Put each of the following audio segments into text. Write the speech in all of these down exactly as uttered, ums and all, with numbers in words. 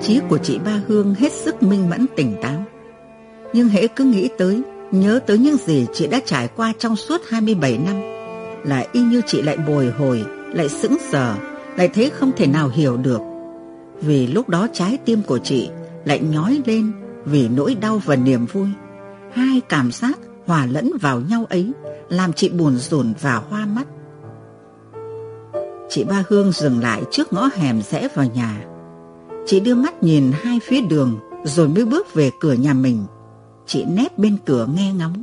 trí của chị Ba Hương hết sức minh mẫn tỉnh táo. Nhưng hễ cứ nghĩ tới, nhớ tới những gì chị đã trải qua trong suốt hai mươi bảy năm, là y như chị lại bồi hồi, lại sững sờ, lại thấy không thể nào hiểu được. Vì lúc đó trái tim của chị lại nhói lên vì nỗi đau và niềm vui. Hai cảm giác hòa lẫn vào nhau ấy làm chị buồn rủn và hoa mắt. Chị Ba Hương dừng lại trước ngõ hẻm rẽ vào nhà. Chị đưa mắt nhìn hai phía đường rồi mới bước về cửa nhà mình. Chị nép bên cửa nghe ngóng.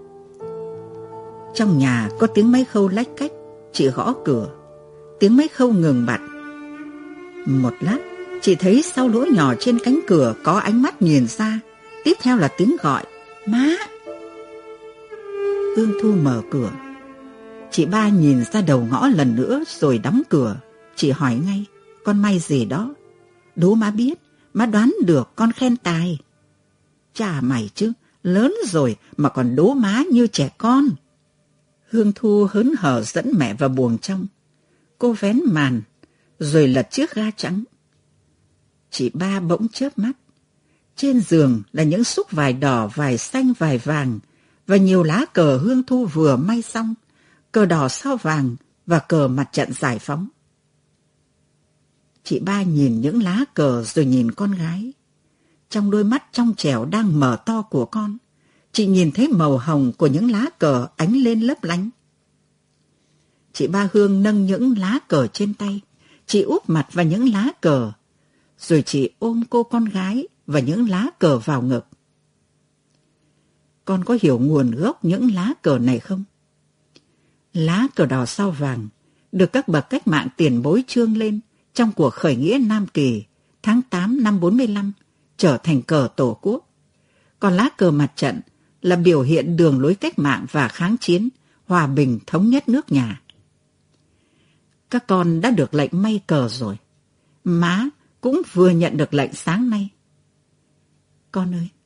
Trong nhà có tiếng máy khâu lách cách. Chị gõ cửa. Tiếng máy khâu ngừng bặt. Một lát, chị thấy sau lỗ nhỏ trên cánh cửa có ánh mắt nhìn ra. Tiếp theo là tiếng gọi: "Má!" Hương Thu mở cửa. Chị Ba nhìn ra đầu ngõ lần nữa rồi đóng cửa. Chị hỏi ngay: "Con may gì đó?" "Đố má biết, má đoán được, con khen tài." "Chà mày chứ, lớn rồi mà còn đố má như trẻ con." Hương Thu hớn hở dẫn mẹ vào buồng trong. Cô vén màn rồi lật chiếc ga trắng. Chị Ba bỗng chớp mắt. Trên giường là những xúc vải đỏ, vải xanh, vải vàng và nhiều lá cờ Hương Thu vừa may xong, cờ đỏ sao vàng và cờ mặt trận giải phóng. Chị Ba nhìn những lá cờ rồi nhìn con gái. Trong đôi mắt trong trẻo đang mở to của con, chị nhìn thấy màu hồng của những lá cờ ánh lên lấp lánh. Chị Ba Hương nâng những lá cờ trên tay, chị úp mặt vào những lá cờ, rồi chị ôm cô con gái và những lá cờ vào ngực. Con có hiểu nguồn gốc những lá cờ này không? Lá cờ đỏ sao vàng được các bậc cách mạng tiền bối trương lên trong cuộc khởi nghĩa Nam Kỳ tháng tám năm bốn mươi lăm, trở thành cờ Tổ quốc. Còn lá cờ mặt trận là biểu hiện đường lối cách mạng và kháng chiến, hòa bình thống nhất nước nhà. Các con đã được lệnh may cờ rồi. Má cũng vừa nhận được lệnh sáng nay. Con ơi!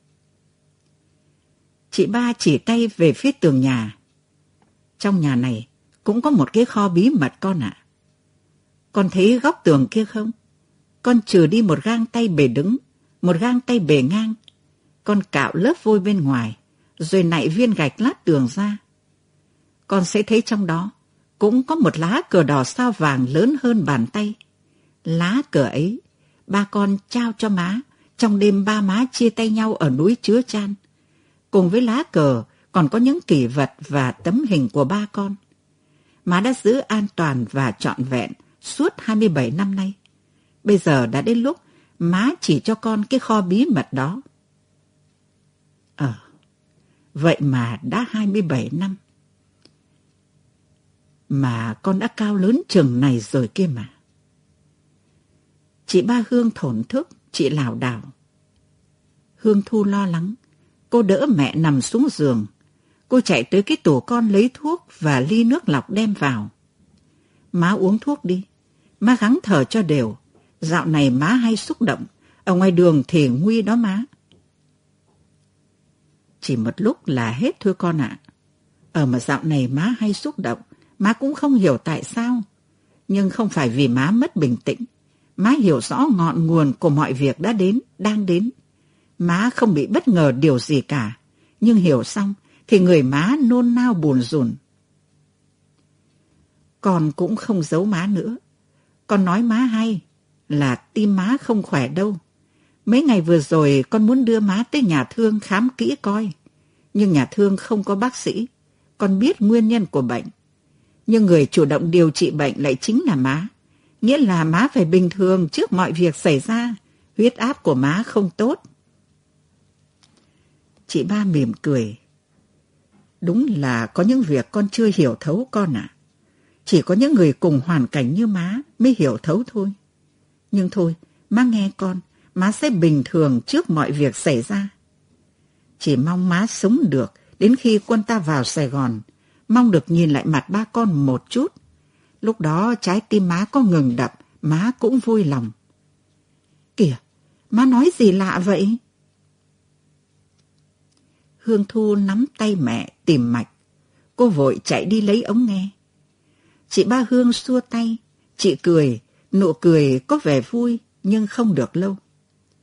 Chị Ba chỉ tay về phía tường nhà. Trong nhà này cũng có một cái kho bí mật con ạ. Con thấy góc tường kia không? Con trừ đi một gang tay bề đứng, một gang tay bề ngang. Con cạo lớp vôi bên ngoài, rồi nạy viên gạch lát tường ra. Con sẽ thấy trong đó cũng có một lá cờ đỏ sao vàng lớn hơn bàn tay. Lá cờ ấy, ba con trao cho má trong đêm ba má chia tay nhau ở núi Chứa Chan. Cùng với lá cờ còn có những kỷ vật và tấm hình của ba con. Má đã giữ an toàn và trọn vẹn suốt hai mươi bảy năm nay. Bây giờ đã đến lúc má chỉ cho con cái kho bí mật đó. Ờ, vậy mà đã hai mươi bảy năm. Mà con đã cao lớn chừng này rồi kia mà. Chị Ba Hương thổn thức, chị lảo đảo. Hương Thu lo lắng. Cô đỡ mẹ nằm xuống giường. Cô chạy tới cái tủ con lấy thuốc và ly nước lọc đem vào. Má uống thuốc đi. Má gắng thở cho đều. Dạo này má hay xúc động. Ở ngoài đường thì nguy đó má. Chỉ một lúc là hết thôi con ạ. Ở mà dạo này má hay xúc động. Má cũng không hiểu tại sao. Nhưng không phải vì má mất bình tĩnh. Má hiểu rõ ngọn nguồn của mọi việc đã đến, đang đến. Má không bị bất ngờ điều gì cả. Nhưng hiểu xong thì người má nôn nao buồn rùn. Con cũng không giấu má nữa. Con nói má hay là tim má không khỏe đâu. Mấy ngày vừa rồi con muốn đưa má tới nhà thương khám kỹ coi. Nhưng nhà thương không có bác sĩ. Con biết nguyên nhân của bệnh. Nhưng người chủ động điều trị bệnh lại chính là má. Nghĩa là má phải bình thường trước mọi việc xảy ra. Huyết áp của má không tốt. Chị Ba mỉm cười. Đúng là có những việc con chưa hiểu thấu con ạ. Chỉ có những người cùng hoàn cảnh như má mới hiểu thấu thôi. Nhưng thôi, má nghe con, má sẽ bình thường trước mọi việc xảy ra. Chỉ mong má sống được đến khi quân ta vào Sài Gòn, mong được nhìn lại mặt ba con một chút. Lúc đó trái tim má có ngừng đập, má cũng vui lòng. Kìa, má nói gì lạ vậy? Hương Thu nắm tay mẹ tìm mạch. Cô vội chạy đi lấy ống nghe. Chị Ba Hương xua tay. Chị cười, nụ cười có vẻ vui nhưng không được lâu.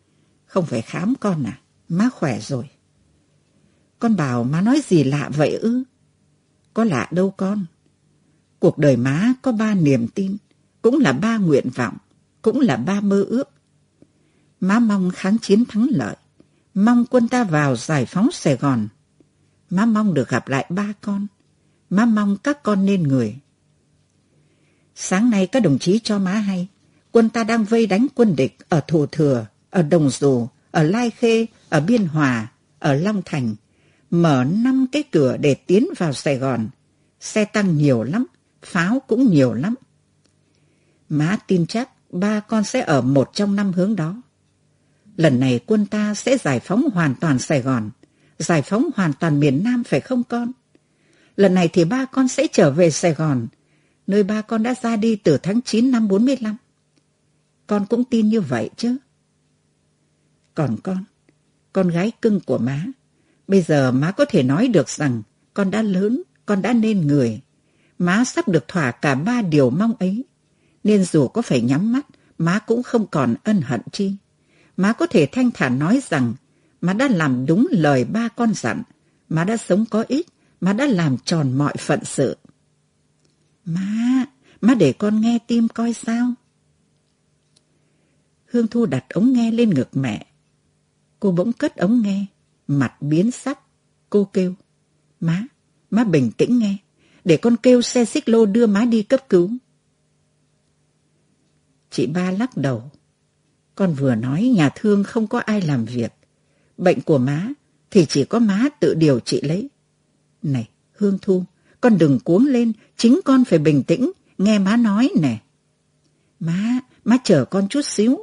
Không phải khám con à? Má khỏe rồi. Con bảo má nói gì lạ vậy ư? Có lạ đâu con. Cuộc đời má có ba niềm tin, cũng là ba nguyện vọng, cũng là ba mơ ước. Má mong kháng chiến thắng lợi, mong quân ta vào giải phóng Sài Gòn. Má mong được gặp lại ba con, má mong các con nên người. Sáng nay các đồng chí cho má hay, quân ta đang vây đánh quân địch ở Thủ Thừa, ở Đồng Dù, ở Lai Khê, ở Biên Hòa, ở Long Thành, mở năm cái cửa để tiến vào Sài Gòn. Xe tăng nhiều lắm, pháo cũng nhiều lắm. Má tin chắc ba con sẽ ở một trong năm hướng đó. Lần này quân ta sẽ giải phóng hoàn toàn Sài Gòn, giải phóng hoàn toàn miền Nam phải không con? Lần này thì ba con sẽ trở về Sài Gòn, nơi ba con đã ra đi từ tháng chín năm bốn mươi lăm. Con cũng tin như vậy chứ? Còn con, con gái cưng của má, bây giờ má có thể nói được rằng con đã lớn, con đã nên người. Má sắp được thỏa cả ba điều mong ấy, nên dù có phải nhắm mắt, má cũng không còn ân hận chi. Má có thể thanh thản nói rằng má đã làm đúng lời ba con dặn, má đã sống có ích, má đã làm tròn mọi phận sự. Má, má để con nghe tim coi sao. Hương Thu đặt ống nghe lên ngực mẹ. Cô bỗng cất ống nghe, mặt biến sắc. Cô kêu, má, má bình tĩnh nghe, để con kêu xe xích lô đưa má đi cấp cứu. Chị ba lắc đầu. Con vừa nói nhà thương không có ai làm việc. Bệnh của má thì chỉ có má tự điều trị lấy. Này, Hương Thu, con đừng cuống lên, chính con phải bình tĩnh, nghe má nói nè. Má, má chờ con chút xíu.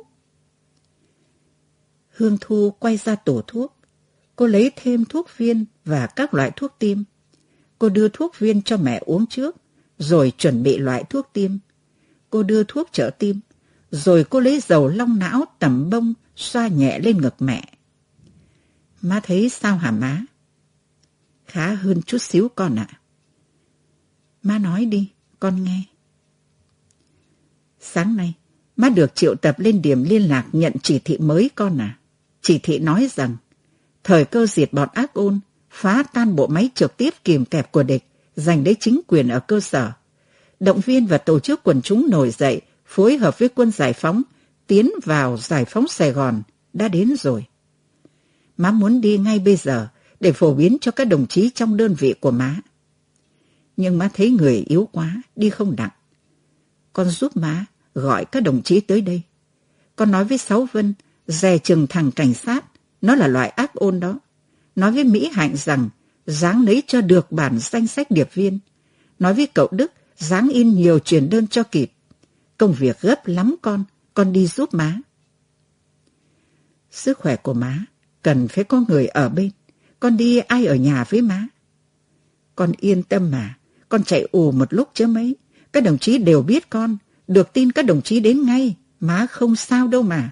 Hương Thu quay ra tủ thuốc. Cô lấy thêm thuốc viên và các loại thuốc tiêm. Cô đưa thuốc viên cho mẹ uống trước, rồi chuẩn bị loại thuốc tiêm. Cô đưa thuốc trợ tim, rồi cô lấy dầu long não tẩm bông xoa nhẹ lên ngực mẹ. Má thấy sao hả má? Khá hơn chút xíu con ạ. Má nói đi, con nghe. Sáng nay, má được triệu tập lên điểm liên lạc nhận chỉ thị mới con à. Chỉ thị nói rằng, thời cơ diệt bọn ác ôn, phá tan bộ máy trực tiếp kìm kẹp của địch, giành lấy chính quyền ở cơ sở. Động viên và tổ chức quần chúng nổi dậy, phối hợp với quân giải phóng, tiến vào giải phóng Sài Gòn, đã đến rồi. Má muốn đi ngay bây giờ, để phổ biến cho các đồng chí trong đơn vị của má. Nhưng má thấy người yếu quá, đi không đặng. Con giúp má gọi các đồng chí tới đây. Con nói với Sáu Vân, dè chừng thằng cảnh sát, nó là loại ác ôn đó. Nói với Mỹ Hạnh rằng, ráng lấy cho được bản danh sách điệp viên. Nói với cậu Đức, ráng in nhiều truyền đơn cho kịp. Công việc gấp lắm con, con đi giúp má. Sức khỏe của má, cần phải có người ở bên. Con đi ai ở nhà với má? Con yên tâm mà, con chạy ù một lúc chứ mấy. Các đồng chí đều biết con, được tin các đồng chí đến ngay, má không sao đâu mà.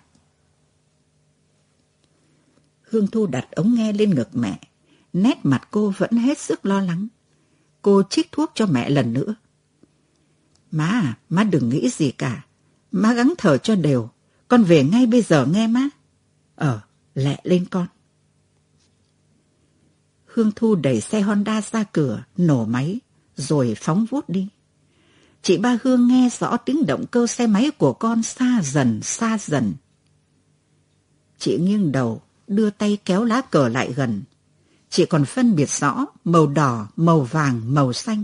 Hương Thu đặt ống nghe lên ngực mẹ, nét mặt cô vẫn hết sức lo lắng. Cô chích thuốc cho mẹ lần nữa. Má à, má đừng nghĩ gì cả. Má gắng thở cho đều, con về ngay bây giờ nghe má. Ờ, lẹ lên con. Hương Thu đẩy xe Honda ra cửa, nổ máy, rồi phóng vút đi. Chị ba Hương nghe rõ tiếng động cơ xe máy của con xa dần, xa dần. Chị nghiêng đầu, đưa tay kéo lá cờ lại gần. Chị còn phân biệt rõ màu đỏ, màu vàng, màu xanh.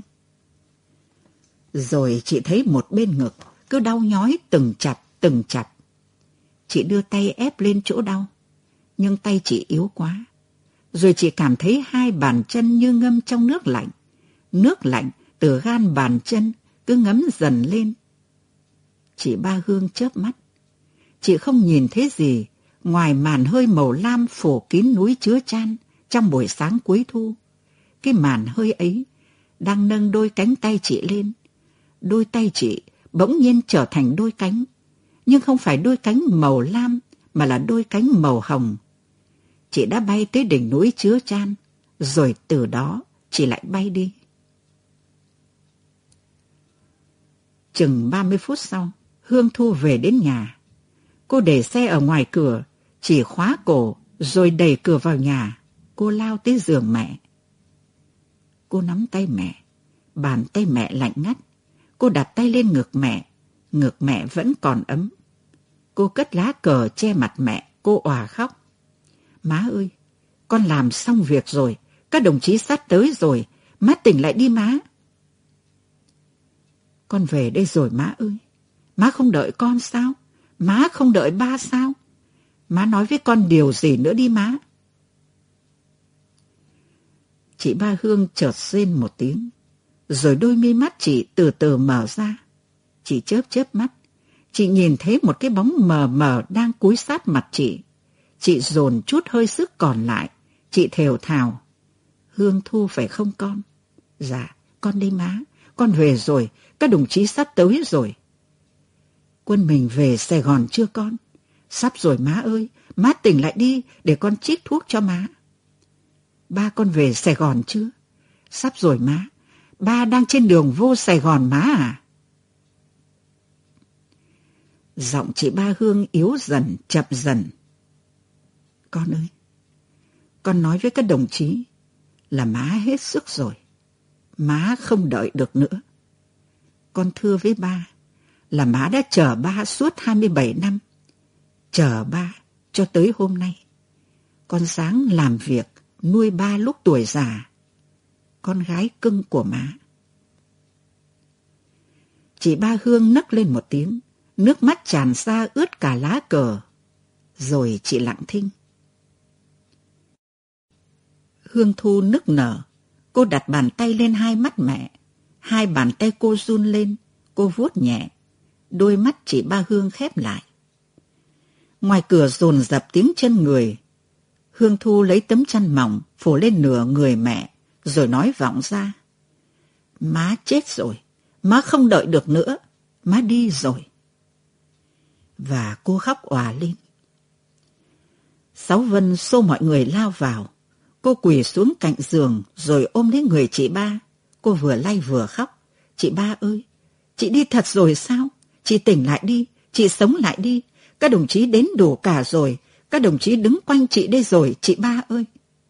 Rồi chị thấy một bên ngực cứ đau nhói từng chặt, từng chặt. Chị đưa tay ép lên chỗ đau, nhưng tay chị yếu quá. Rồi chị cảm thấy hai bàn chân như ngâm trong nước lạnh. Nước lạnh từ gan bàn chân cứ ngấm dần lên. Chị ba Hương chớp mắt. Chị không nhìn thấy gì ngoài màn hơi màu lam phủ kín núi Chứa Chan trong buổi sáng cuối thu. Cái màn hơi ấy đang nâng đôi cánh tay chị lên. Đôi tay chị bỗng nhiên trở thành đôi cánh, nhưng không phải đôi cánh màu lam mà là đôi cánh màu hồng. Chị đã bay tới đỉnh núi Chứa Chan, rồi từ đó chị lại bay đi. Chừng ba mươi phút sau, Hương Thu về đến nhà. Cô để xe ở ngoài cửa, Chỉ khóa cổ rồi đẩy cửa vào nhà, cô lao tới giường mẹ. Cô nắm tay mẹ, bàn tay mẹ lạnh ngắt. Cô đặt tay lên ngực mẹ, ngực mẹ vẫn còn ấm. Cô cất lá cờ che mặt mẹ, cô òa khóc. Má ơi, con làm xong việc rồi, các đồng chí sắp tới rồi, má tỉnh lại đi má. Con về đây rồi má ơi, má không đợi con sao? Má không đợi ba sao? Má nói với con điều gì nữa đi má. Chị Ba Hương chợt rên một tiếng, rồi đôi mi mắt chị từ từ mở ra. Chị chớp chớp mắt, chị nhìn thấy một cái bóng mờ mờ đang cúi sát mặt chị. Chị dồn chút hơi sức còn lại, chị thều thào. Hương Thu phải không con? Dạ, con đây má, con về rồi, các đồng chí sắp tới rồi. Quân mình về Sài Gòn chưa con? Sắp rồi má ơi, má tỉnh lại đi để con chích thuốc cho má. Ba con về Sài Gòn chưa? Sắp rồi má, ba đang trên đường vô Sài Gòn má à? Giọng chị Ba Hương yếu dần, chậm dần. Con ơi, con nói với các đồng chí là má hết sức rồi. Má không đợi được nữa. Con thưa với ba là má đã chờ ba suốt hai mươi bảy năm. Chờ ba cho tới hôm nay. Con ráng làm việc, nuôi ba lúc tuổi già. Con gái cưng của má. Chị Ba Hương nấc lên một tiếng, nước mắt tràn ra ướt cả lá cờ. Rồi chị lặng thinh. Hương Thu nức nở, cô đặt bàn tay lên hai mắt mẹ. Hai bàn tay cô run lên, cô vuốt nhẹ. Đôi mắt chị Ba Hương khép lại. Ngoài cửa dồn dập tiếng chân người. Hương Thu lấy tấm chăn mỏng phủ lên nửa người mẹ, rồi nói vọng ra. Má chết rồi, má không đợi được nữa, má đi rồi. Và cô khóc òa lên. Sáu Vân xô mọi người lao vào. Cô quỳ xuống cạnh giường rồi ôm lấy người chị Ba. Cô vừa lay vừa khóc. Chị Ba ơi, chị đi thật rồi sao? Chị tỉnh lại đi, chị sống lại đi. Các đồng chí đến đủ cả rồi. Các đồng chí đứng quanh chị đây rồi, chị Ba ơi.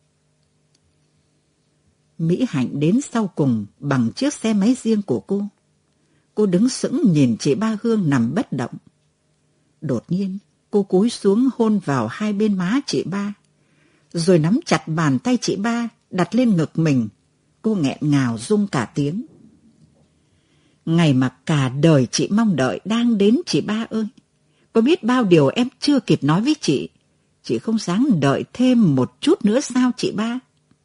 Mỹ Hạnh đến sau cùng bằng chiếc xe máy riêng của cô. Cô đứng sững nhìn chị Ba Hương nằm bất động. Đột nhiên, cô cúi xuống hôn vào hai bên má chị Ba, rồi nắm chặt bàn tay chị Ba đặt lên ngực mình. Cô nghẹn ngào rung cả tiếng. Ngày mà cả đời chị mong đợi đang đến chị Ba ơi. Có biết bao điều em chưa kịp nói với chị. Chị không dám đợi thêm một chút nữa sao chị Ba?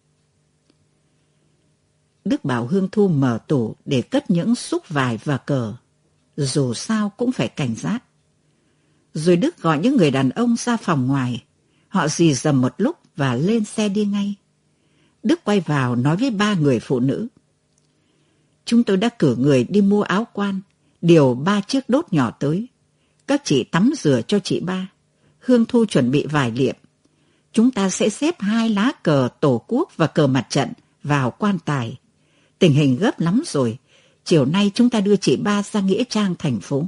Đức bảo Hương Thu mở tủ để cất những xúc vải và cờ. Dù sao cũng phải cảnh giác. Rồi Đức gọi những người đàn ông ra phòng ngoài. Họ rì rầm một lúc và lên xe đi ngay. Đức quay vào nói với ba người phụ nữ. Chúng tôi đã cử người đi mua áo quan, điều ba chiếc đốt nhỏ tới. Các chị tắm rửa cho chị Ba. Hương Thu chuẩn bị vải liệm. Chúng ta sẽ xếp hai lá cờ Tổ quốc và cờ mặt trận vào quan tài. Tình hình gấp lắm rồi. Chiều nay chúng ta đưa chị Ba ra nghĩa trang thành phố.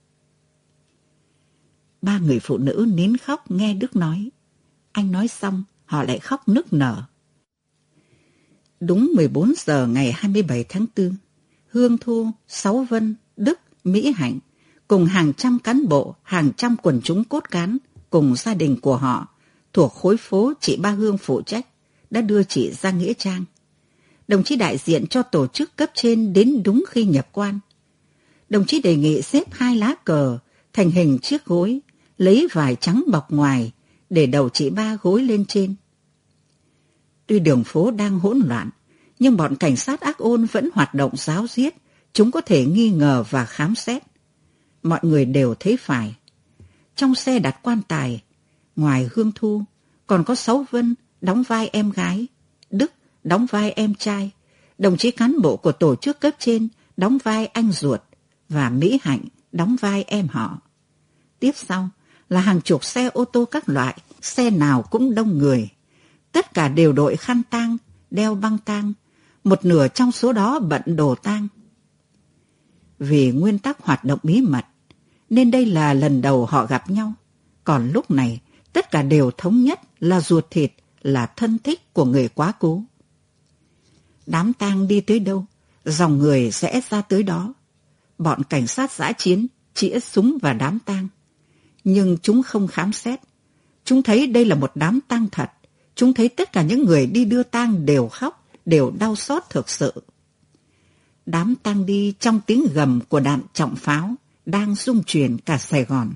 Ba người phụ nữ nín khóc nghe Đức nói. Anh nói xong, họ lại khóc nức nở. Đúng mười bốn giờ ngày hai mươi bảy tháng tư, Hương Thu, Sáu Vân, Đức, Mỹ Hạnh cùng hàng trăm cán bộ, hàng trăm quần chúng cốt cán cùng gia đình của họ thuộc khối phố chị Ba Hương phụ trách đã đưa chị ra nghĩa trang. Đồng chí đại diện cho tổ chức cấp trên đến đúng khi nhập quan. Đồng chí đề nghị xếp hai lá cờ thành hình chiếc gối, lấy vải trắng bọc ngoài để đầu chị Ba gối lên trên. Tuy đường phố đang hỗn loạn, nhưng bọn cảnh sát ác ôn vẫn hoạt động ráo riết, chúng có thể nghi ngờ và khám xét. Mọi người đều thấy phải. Trong xe đặt quan tài, ngoài Hương Thu, còn có Sáu Vân đóng vai em gái, Đức đóng vai em trai, đồng chí cán bộ của tổ chức cấp trên đóng vai anh ruột và Mỹ Hạnh đóng vai em họ. Tiếp sau là hàng chục xe ô tô các loại, xe nào cũng đông người. Tất cả đều đội khăn tang, đeo băng tang, một nửa trong số đó bận đồ tang. Vì nguyên tắc hoạt động bí mật, nên đây là lần đầu họ gặp nhau. Còn lúc này, tất cả đều thống nhất là ruột thịt, là thân thích của người quá cố. Đám tang đi tới đâu, dòng người rẽ ra tới đó. Bọn cảnh sát dã chiến chĩa súng vào đám tang. Nhưng chúng không khám xét. Chúng thấy đây là một đám tang thật. Chúng thấy tất cả những người đi đưa tang đều khóc, đều đau xót thực sự. Đám tang đi trong tiếng gầm của đạn trọng pháo đang rung chuyển cả Sài Gòn.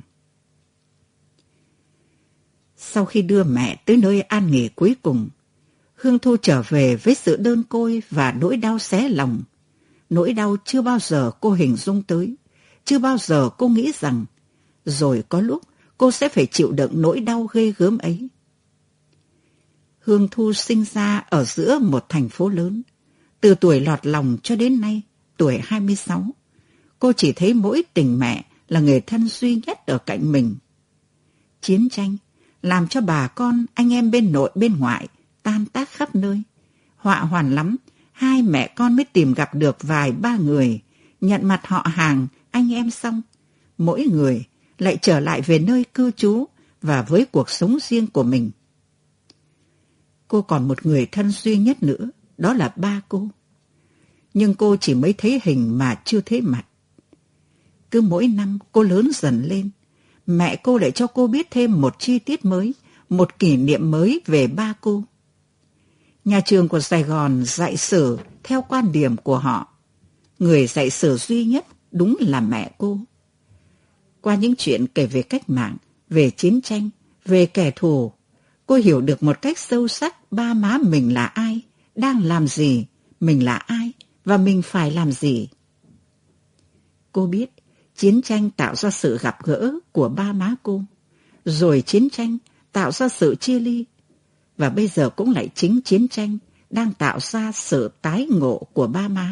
Sau khi đưa mẹ tới nơi an nghỉ cuối cùng, Hương Thu trở về với sự đơn côi và nỗi đau xé lòng. Nỗi đau chưa bao giờ cô hình dung tới, chưa bao giờ cô nghĩ rằng rồi có lúc cô sẽ phải chịu đựng nỗi đau ghê gớm ấy. Hương Thu sinh ra ở giữa một thành phố lớn. Từ tuổi lọt lòng cho đến nay, tuổi hai mươi sáu, cô chỉ thấy mỗi tình mẹ là người thân duy nhất ở cạnh mình. Chiến tranh làm cho bà con, anh em bên nội bên ngoại tan tác khắp nơi. Họa hoàn lắm, hai mẹ con mới tìm gặp được vài ba người, nhận mặt họ hàng, anh em xong. Mỗi người lại trở lại về nơi cư trú và với cuộc sống riêng của mình. Cô còn một người thân duy nhất nữa, đó là ba cô. Nhưng cô chỉ mới thấy hình mà chưa thấy mặt. Cứ mỗi năm cô lớn dần lên, mẹ cô lại cho cô biết thêm một chi tiết mới, một kỷ niệm mới về ba cô. Nhà trường của Sài Gòn dạy sử theo quan điểm của họ. Người dạy sử duy nhất đúng là mẹ cô. Qua những chuyện kể về cách mạng, về chiến tranh, về kẻ thù, cô hiểu được một cách sâu sắc ba má mình là ai, đang làm gì, mình là ai và mình phải làm gì. Cô biết chiến tranh tạo ra sự gặp gỡ của ba má cô, rồi chiến tranh tạo ra sự chia ly, và bây giờ cũng lại chính chiến tranh đang tạo ra sự tái ngộ của ba má.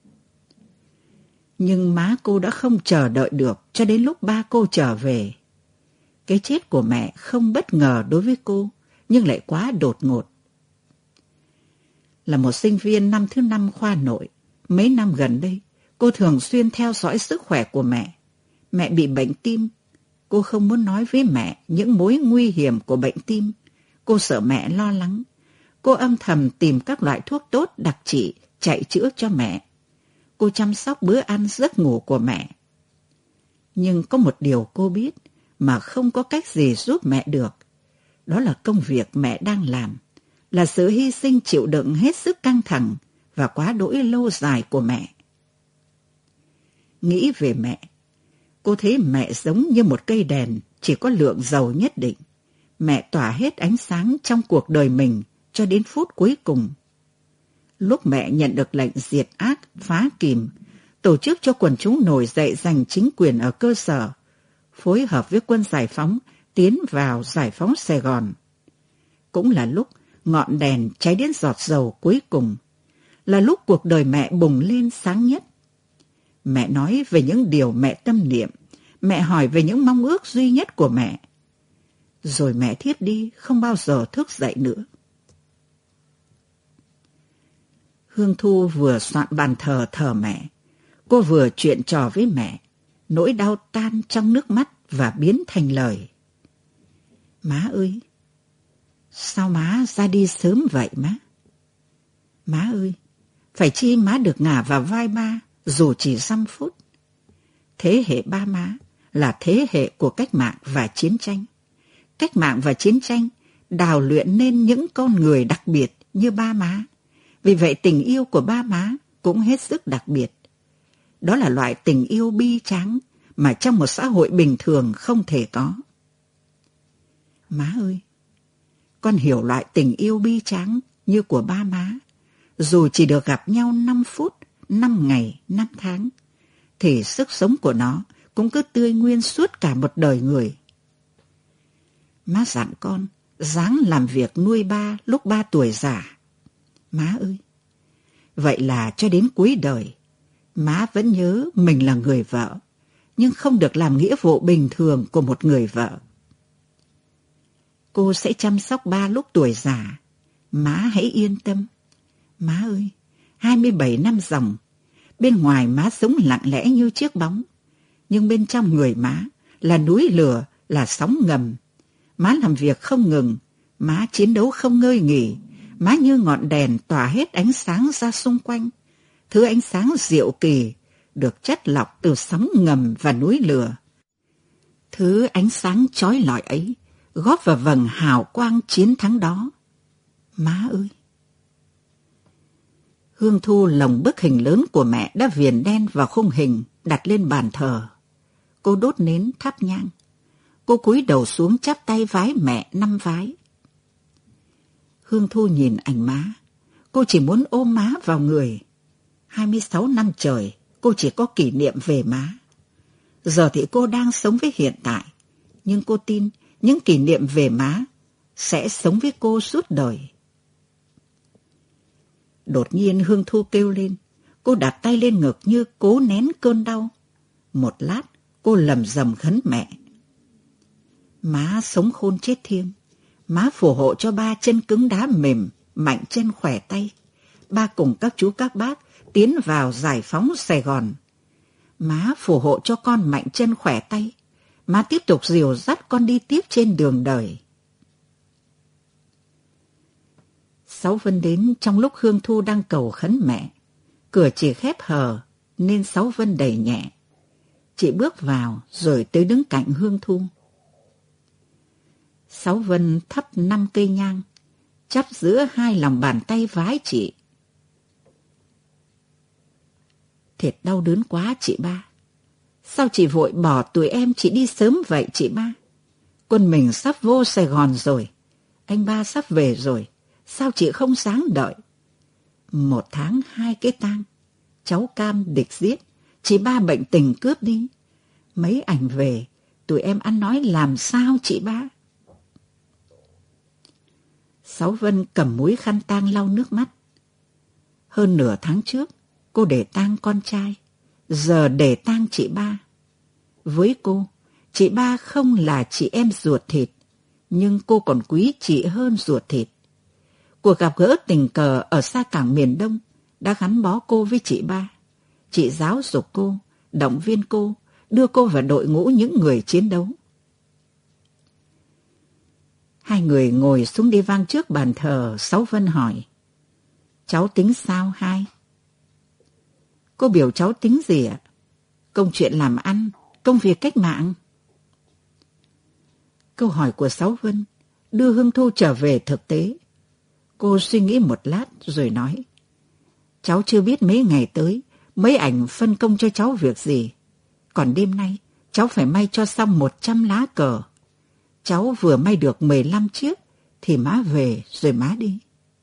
Nhưng má cô đã không chờ đợi được cho đến lúc ba cô trở về. Cái chết của mẹ không bất ngờ đối với cô, nhưng lại quá đột ngột. Là một sinh viên năm thứ năm khoa nội, mấy năm gần đây, cô thường xuyên theo dõi sức khỏe của mẹ. Mẹ bị bệnh tim. Cô không muốn nói với mẹ những mối nguy hiểm của bệnh tim. Cô sợ mẹ lo lắng. Cô âm thầm tìm các loại thuốc tốt đặc trị chạy chữa cho mẹ. Cô chăm sóc bữa ăn giấc ngủ của mẹ. Nhưng có một điều cô biết mà không có cách gì giúp mẹ được. Đó là công việc mẹ đang làm, là sự hy sinh chịu đựng hết sức căng thẳng và quá đỗi lâu dài của mẹ. Nghĩ về mẹ, cô thấy mẹ giống như một cây đèn chỉ có lượng dầu nhất định. Mẹ tỏa hết ánh sáng trong cuộc đời mình cho đến phút cuối cùng. Lúc mẹ nhận được lệnh diệt ác, phá kìm, tổ chức cho quần chúng nổi dậy giành chính quyền ở cơ sở, phối hợp với quân giải phóng tiến vào giải phóng Sài Gòn. Cũng là lúc ngọn đèn cháy đến giọt dầu cuối cùng, là lúc cuộc đời mẹ bùng lên sáng nhất. Mẹ nói về những điều mẹ tâm niệm, mẹ hỏi về những mong ước duy nhất của mẹ. Rồi mẹ thiếp đi, không bao giờ thức dậy nữa. Hương Thu vừa soạn bàn thờ thờ mẹ, cô vừa chuyện trò với mẹ, nỗi đau tan trong nước mắt và biến thành lời. Má ơi, sao má ra đi sớm vậy má? Má ơi, phải chi má được ngả vào vai ba dù chỉ dăm phút. Thế hệ ba má là thế hệ của cách mạng và chiến tranh. Cách mạng và chiến tranh đào luyện nên những con người đặc biệt như ba má. Vì vậy tình yêu của ba má cũng hết sức đặc biệt. Đó là loại tình yêu bi tráng mà trong một xã hội bình thường không thể có. Má ơi, con hiểu loại tình yêu bi tráng như của ba má, dù chỉ được gặp nhau năm phút, năm ngày, năm tháng, thì sức sống của nó cũng cứ tươi nguyên suốt cả một đời người. Má dặn con ráng làm việc nuôi ba lúc ba tuổi già. Má ơi, vậy là cho đến cuối đời, má vẫn nhớ mình là người vợ, nhưng không được làm nghĩa vụ bình thường của một người vợ. Cô sẽ chăm sóc ba lúc tuổi già. Má hãy yên tâm. Má ơi, hai mươi bảy năm dòng, bên ngoài má sống lặng lẽ như chiếc bóng, nhưng bên trong người má là núi lửa, là sóng ngầm. Má làm việc không ngừng, má chiến đấu không ngơi nghỉ, má như ngọn đèn tỏa hết ánh sáng ra xung quanh. Thứ ánh sáng diệu kỳ, được chất lọc từ sóng ngầm và núi lửa. Thứ ánh sáng chói lọi ấy góp vào vầng hào quang chiến thắng đó. Má ơi! Hương Thu lồng bức hình lớn của mẹ đã viền đen vào khung hình, đặt lên bàn thờ. Cô đốt nến thắp nhang. Cô cúi đầu xuống chắp tay vái mẹ năm vái. Hương Thu nhìn ảnh má. Cô chỉ muốn ôm má vào người. hai mươi sáu năm trời, cô chỉ có kỷ niệm về má. Giờ thì cô đang sống với hiện tại. Nhưng cô tin những kỷ niệm về má sẽ sống với cô suốt đời. Đột nhiên Hương Thu kêu lên. Cô đặt tay lên ngực như cố nén cơn đau. Một lát, cô lầm rầm khấn mẹ. Má sống khôn chết thiêng. Má phù hộ cho ba chân cứng đá mềm, mạnh chân khỏe tay. Ba cùng các chú các bác tiến vào giải phóng Sài Gòn. Má phù hộ cho con mạnh chân khỏe tay. Má tiếp tục dìu dắt con đi tiếp trên đường đời. Sáu Vân đến trong lúc Hương Thu đang cầu khấn mẹ. Cửa chỉ khép hờ nên Sáu Vân đẩy nhẹ. Chị bước vào rồi tới đứng cạnh Hương Thu. Sáu Vân thắp năm cây nhang, chắp giữa hai lòng bàn tay vái chị. Thiệt đau đớn quá chị ba. Sao chị vội bỏ tụi em chị đi sớm vậy chị ba? Quân mình sắp vô Sài Gòn rồi. Anh ba sắp về rồi. Sao chị không sáng đợi? Một tháng hai cái tang. Cháu Cam địch giết. Chị ba bệnh tình cướp đi. Mấy ảnh về, tụi em ăn nói làm sao chị ba? Sáu Vân cầm múi khăn tang lau nước mắt. Hơn nửa tháng trước, cô để tang con trai. Giờ để tang chị ba. Với cô, chị ba không là chị em ruột thịt, nhưng cô còn quý chị hơn ruột thịt. Cuộc gặp gỡ tình cờ ở xa cảng miền Đông đã gắn bó cô với chị ba. Chị giáo dục cô, động viên cô, đưa cô vào đội ngũ những người chiến đấu. Hai người ngồi xuống đi vang trước bàn thờ. Sáu Vân hỏi: cháu tính sao hai? Cô biểu cháu tính gì ạ? Công chuyện làm ăn, công việc cách mạng? Câu hỏi của Sáu Vân đưa Hương Thu trở về thực tế. Cô suy nghĩ một lát rồi nói: cháu chưa biết mấy ngày tới mấy ảnh phân công cho cháu việc gì. Còn đêm nay cháu phải may cho xong một trăm lá cờ. Cháu vừa may được mười lăm chiếc thì má về rồi má đi.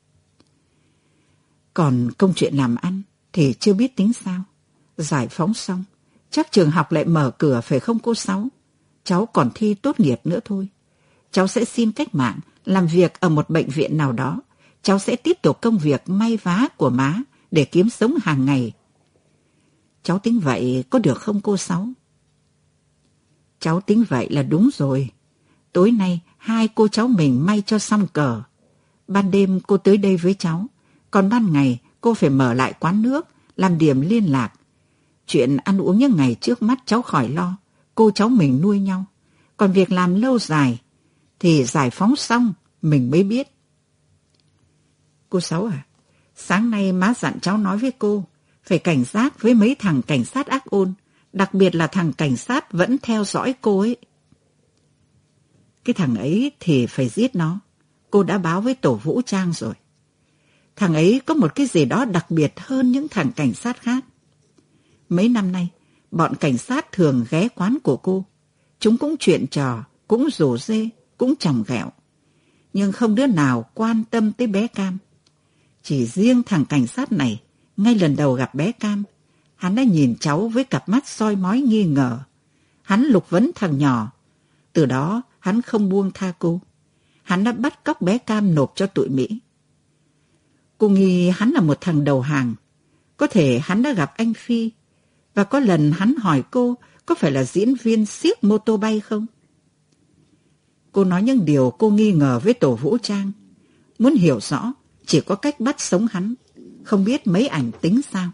Còn công chuyện làm ăn thì chưa biết tính sao. Giải phóng xong chắc trường học lại mở cửa phải không cô Sáu? Cháu còn thi tốt nghiệp nữa thôi. Cháu sẽ xin cách mạng làm việc ở một bệnh viện nào đó. Cháu sẽ tiếp tục công việc may vá của má để kiếm sống hàng ngày. Cháu tính vậy có được không cô Sáu? Cháu tính vậy là đúng rồi. Tối nay hai cô cháu mình may cho xong cờ. Ban đêm cô tới đây với cháu. Còn ban ngày cô phải mở lại quán nước, làm điểm liên lạc. Chuyện ăn uống những ngày trước mắt cháu khỏi lo. Cô cháu mình nuôi nhau. Còn việc làm lâu dài thì giải phóng xong mình mới biết. Cô Sáu à, sáng nay má dặn cháu nói với cô phải cảnh giác với mấy thằng cảnh sát ác ôn, đặc biệt là thằng cảnh sát vẫn theo dõi cô ấy. Cái thằng ấy thì phải giết nó. Cô đã báo với tổ vũ trang rồi. Thằng ấy có một cái gì đó đặc biệt hơn những thằng cảnh sát khác. Mấy năm nay, bọn cảnh sát thường ghé quán của cô. Chúng cũng chuyện trò, cũng rủ rê, cũng chòng ghẹo. Nhưng không đứa nào quan tâm tới bé Cam. Chỉ riêng thằng cảnh sát này, ngay lần đầu gặp bé Cam, hắn đã nhìn cháu với cặp mắt soi mói nghi ngờ. Hắn lục vấn thằng nhỏ. Từ đó, hắn không buông tha cô. Hắn đã bắt cóc bé Cam nộp cho tụi Mỹ. Cô nghi hắn là một thằng đầu hàng. Có thể hắn đã gặp anh Phi. Và có lần hắn hỏi cô có phải là diễn viên xiếc mô tô bay không? Cô nói những điều cô nghi ngờ với tổ vũ trang. Muốn hiểu rõ, chỉ có cách bắt sống hắn. Không biết mấy ảnh tính sao?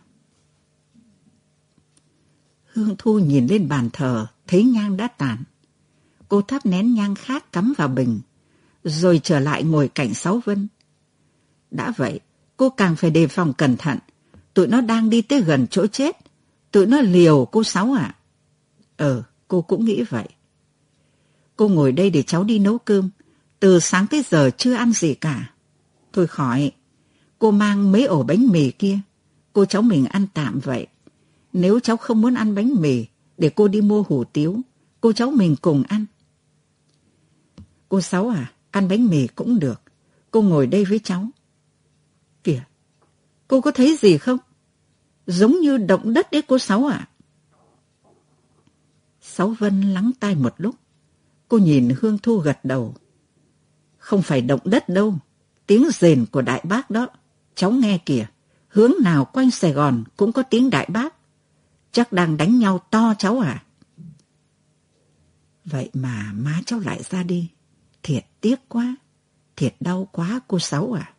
Hương Thu nhìn lên bàn thờ, thấy nhang đã tàn. Cô thắp nén nhang khác cắm vào bình, rồi trở lại ngồi cạnh Sáu Vân. Đã vậy, cô càng phải đề phòng cẩn thận. Tụi nó đang đi tới gần chỗ chết. Tụi nó liều cô Sáu ạ. Ờ, cô cũng nghĩ vậy. Cô ngồi đây để cháu đi nấu cơm. Từ sáng tới giờ chưa ăn gì cả. Thôi khỏi. Cô mang mấy ổ bánh mì kia. Cô cháu mình ăn tạm vậy. Nếu cháu không muốn ăn bánh mì, để cô đi mua hủ tiếu. Cô cháu mình cùng ăn. Cô Sáu à, ăn bánh mì cũng được. Cô ngồi đây với cháu. Kìa, cô có thấy gì không? Giống như động đất đấy cô Sáu ạ. Sáu Vân lắng tai một lúc. Cô nhìn Hương Thu gật đầu. Không phải động đất đâu. Tiếng rền của Đại Bác đó. Cháu nghe kìa. Hướng nào quanh Sài Gòn cũng có tiếng Đại Bác. Chắc đang đánh nhau to cháu à. Vậy mà má cháu lại ra đi. Thiệt tiếc quá. Thiệt đau quá cô Sáu à.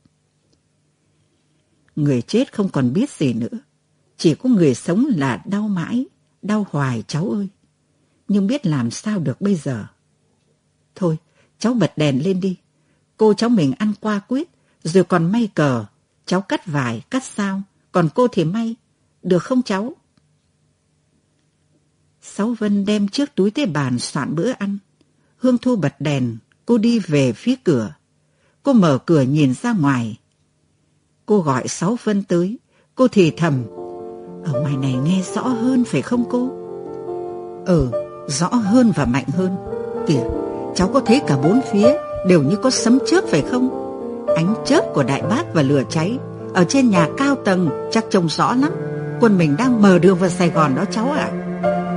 Người chết không còn biết gì nữa. Chỉ có người sống là đau mãi. Đau hoài cháu ơi. Nhưng biết làm sao được bây giờ. Thôi, cháu bật đèn lên đi. Cô cháu mình ăn qua quýt, rồi còn may cờ. Cháu cắt vải, cắt sao. Còn cô thì may. Được không cháu? Sáu Vân đem chiếc túi tới bàn soạn bữa ăn. Hương Thu bật đèn. Cô đi về phía cửa. Cô mở cửa nhìn ra ngoài. Cô gọi Sáu Vân tới. Cô thì thầm. Ở ngoài này nghe rõ hơn phải không cô? Ừ, rõ hơn và mạnh hơn. Kìa, cháu có thấy cả bốn phía đều như có sấm chớp phải không? Ánh chớp của Đại Bác và lửa cháy. Ở trên nhà cao tầng chắc trông rõ lắm. Quân mình đang mở đường vào Sài Gòn đó cháu ạ.